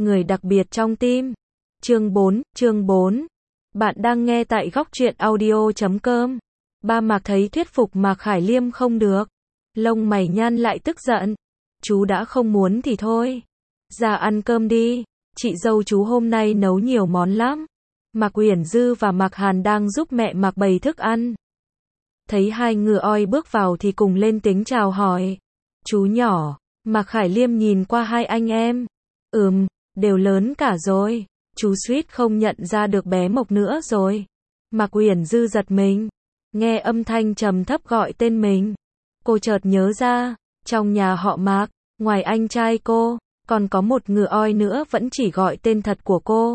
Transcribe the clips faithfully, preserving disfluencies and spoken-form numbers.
người đặc biệt trong tim. Chương bốn, chương bốn. Bạn đang nghe tại góc truyện audio chấm com. Ba Mạc thấy thuyết phục Mạc Khải Liêm không được. Lông mày nhăn lại tức giận. Chú đã không muốn thì thôi. Ra ăn cơm đi. Chị dâu chú hôm nay nấu nhiều món lắm. Mạc Uyển Dư và Mạc Hàn đang giúp mẹ Mạc bày thức ăn. Thấy hai ngựa oi bước vào thì cùng lên tiếng chào hỏi. Chú nhỏ. Mạc Khải Liêm nhìn qua hai anh em. Ừm, đều lớn cả rồi. Chú suýt không nhận ra được bé Mộc nữa rồi. Mạc Uyển Dư giật mình. Nghe âm thanh trầm thấp gọi tên mình. Cô chợt nhớ ra, trong nhà họ Mạc, ngoài anh trai cô, còn có một ngựa oi nữa vẫn chỉ gọi tên thật của cô.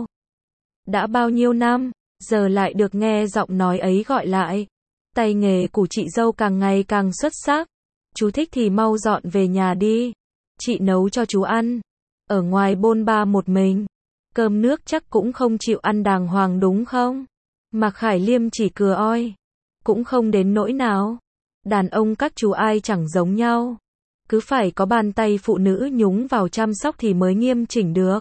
Đã bao nhiêu năm, giờ lại được nghe giọng nói ấy gọi lại. Tay nghề của chị dâu càng ngày càng xuất sắc. Chú thích thì mau dọn về nhà đi. Chị nấu cho chú ăn. Ở ngoài bôn ba một mình. Cơm nước chắc cũng không chịu ăn đàng hoàng đúng không? Mạc Khải Liêm chỉ cười oi. Cũng không đến nỗi nào. Đàn ông các chú ai chẳng giống nhau. Cứ phải có bàn tay phụ nữ nhúng vào chăm sóc thì mới nghiêm chỉnh được.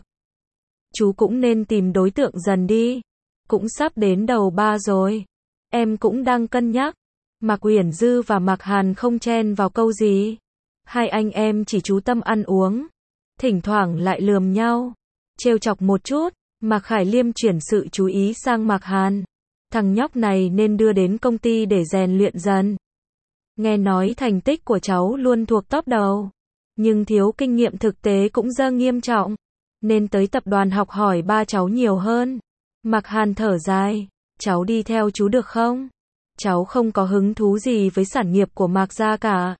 Chú cũng nên tìm đối tượng dần đi. Cũng sắp đến đầu ba rồi. Em cũng đang cân nhắc. Mạc Uyển Dư và Mạc Hàn không chen vào câu gì. Hai anh em chỉ chú tâm ăn uống. Thỉnh thoảng lại lườm nhau. Trêu chọc một chút. Mạc Khải Liêm chuyển sự chú ý sang Mạc Hàn. Thằng nhóc này nên đưa đến công ty để rèn luyện dần. Nghe nói thành tích của cháu luôn thuộc top đầu. Nhưng thiếu kinh nghiệm thực tế cũng dơ nghiêm trọng. Nên tới tập đoàn học hỏi ba cháu nhiều hơn. Mạc Hàn thở dài. Cháu đi theo chú được không? Cháu không có hứng thú gì với sản nghiệp của Mạc gia cả.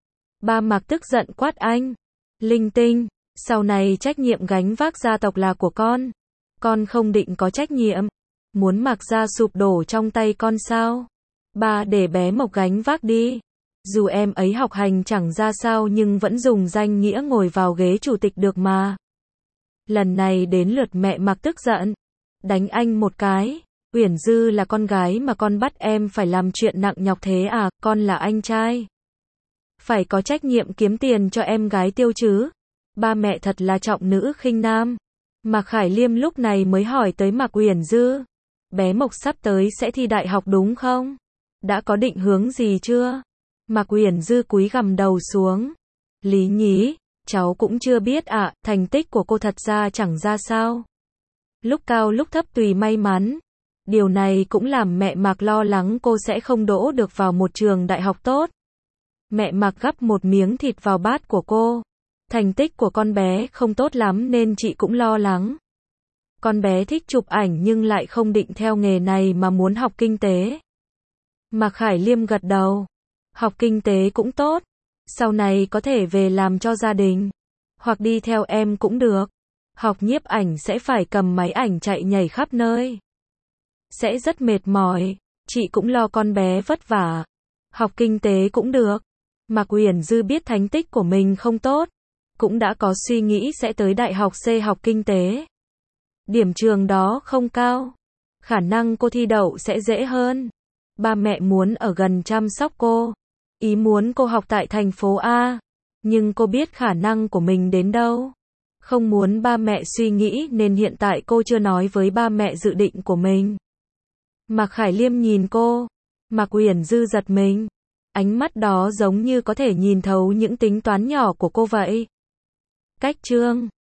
Ba Mạc tức giận quát anh. Linh tinh, sau này trách nhiệm gánh vác gia tộc là của con. Con không định có trách nhiệm. Muốn Mạc gia sụp đổ trong tay con sao? Ba để bé Mộc gánh vác đi. Dù em ấy học hành chẳng ra sao nhưng vẫn dùng danh nghĩa ngồi vào ghế chủ tịch được mà. Lần này đến lượt mẹ Mạc tức giận. Đánh anh một cái. Uyển Dư là con gái mà con bắt em phải làm chuyện nặng nhọc thế à, con là anh trai. Phải có trách nhiệm kiếm tiền cho em gái tiêu chứ. Ba mẹ thật là trọng nữ khinh nam. Mạc Khải Liêm lúc này mới hỏi tới Mạc Uyển Dư. Bé Mộc sắp tới sẽ thi đại học đúng không? Đã có định hướng gì chưa? Mạc Uyển Dư cúi gằm đầu xuống. Lý nhí, cháu cũng chưa biết ạ, à, thành tích của cô thật ra chẳng ra sao. Lúc cao lúc thấp tùy may mắn. Điều này cũng làm mẹ Mạc lo lắng cô sẽ không đỗ được vào một trường đại học tốt. Mẹ Mạc gắp một miếng thịt vào bát của cô. Thành tích của con bé không tốt lắm nên chị cũng lo lắng. Con bé thích chụp ảnh nhưng lại không định theo nghề này mà muốn học kinh tế. Mạc Khải Liêm gật đầu. Học kinh tế cũng tốt. Sau này có thể về làm cho gia đình. Hoặc đi theo em cũng được. Học nhiếp ảnh sẽ phải cầm máy ảnh chạy nhảy khắp nơi. Sẽ rất mệt mỏi. Chị cũng lo con bé vất vả. Học kinh tế cũng được. Mạc Uyển Dư biết thành tích của mình không tốt. Cũng đã có suy nghĩ sẽ tới đại học C học kinh tế. Điểm trường đó không cao. Khả năng cô thi đậu sẽ dễ hơn. Ba mẹ muốn ở gần chăm sóc cô. Ý muốn cô học tại thành phố A. Nhưng cô biết khả năng của mình đến đâu. Không muốn ba mẹ suy nghĩ nên hiện tại cô chưa nói với ba mẹ dự định của mình. Mạc Khải Liêm nhìn cô. Mạc Uyển Dư giật mình. Ánh mắt đó giống như có thể nhìn thấu những tính toán nhỏ của cô vậy. Cách chương